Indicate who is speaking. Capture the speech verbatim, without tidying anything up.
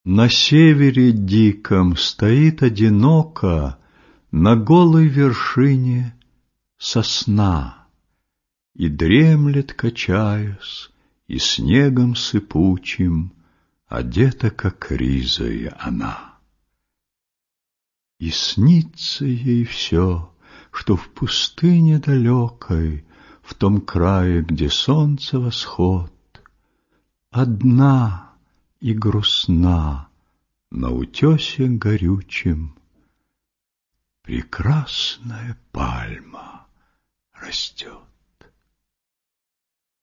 Speaker 1: На севере диком стоит одиноко на голой вершине сосна, и дремлет, качаясь, и снегом сыпучим одета, как ризой она. И снится ей все, что в пустыне далекой, в том крае, где солнце восход, одна и грустна на утесе горючем прекрасная пальма растет.